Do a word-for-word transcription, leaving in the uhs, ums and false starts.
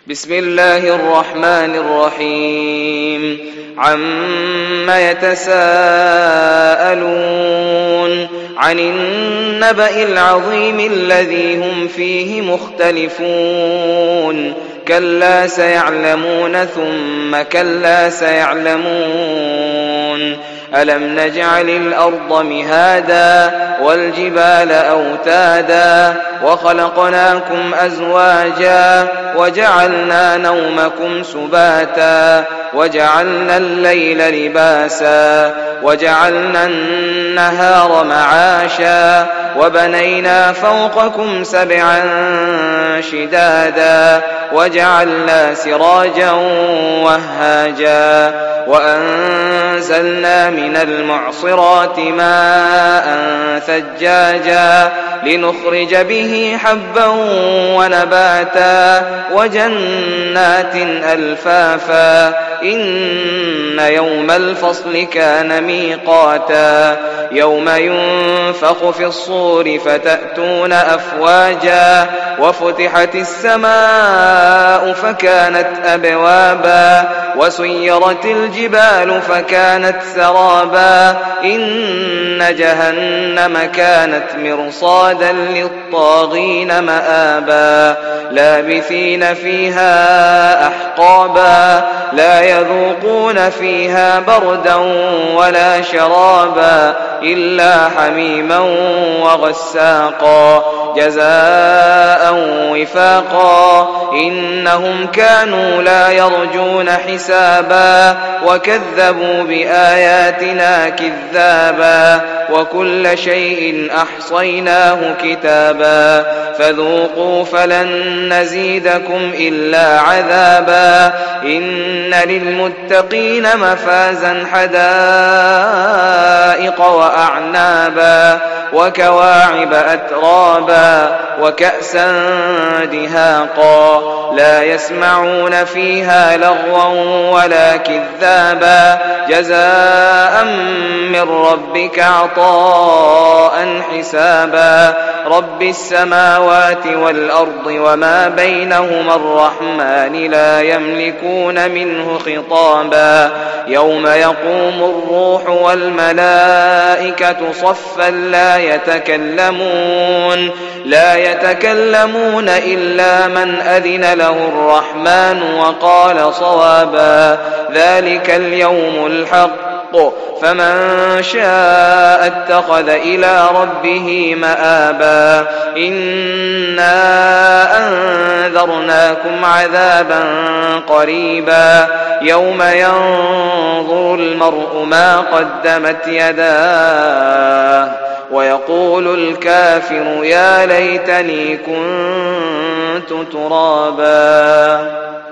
بسم الله الرحمن الرحيم عما يتساءلون عن النبأ العظيم الذي هم فيه مختلفون كلا سيعلمون ثم كلا سيعلمون ألم نجعل الأرض مهادا والجبال أوتادا وخلقناكم أزواجا وجعلنا نومكم سباتا وجعلنا الليل لباسا وجعلنا النهار معاشا وبنينا فوقكم سبعا شدادا وجعلنا سراجا وهاجا وأنزلنا من المعصرات ماء ثجاجا لنخرج به حبا ونباتا وجنات ألفافا إن يوم الفصل كان ميقاتا يوم ينفخ في الصور فتأتون أفواجا وفتحت السماء فكانت أبوابا وسيرت الجبال فكانت سرابا إن جهنم كانت مرصادا للطاغين مآبا لابثين فيها أحقابا لا يذوقون فيها بردا ولا شرابا إلا حميما وغساقا جزاء وفاقا إنهم كانوا لا يرجون حسابا وكذبوا بآياتنا كذابا وكل شيء أحصيناه كتابا فذوقوا فلن نزيدكم إلا عذابا إن للمتقين مفازا حدائق وأعنابا وكواعب أترابا وكأسا دهاقا لا يسمعون فيها لغوا ولا كذابا جزاء من ربك عطاء حسابا رب السماوات والأرض وما بينهما الرحمن لا يملكون منه خطابا يوم يقوم الروح والملائكة صفا لا يتكلمون لا يتكلمون إلا من أذن له الرحمن وقال صوابا ذلك اليوم الحق فمن شاء اتخذ إلى ربه مآبا إنا أنذرناكم عذابا قريبا يوم ينظر المرء ما قدمت يداه ويقول الكافر يا ليتني كنت ترابا.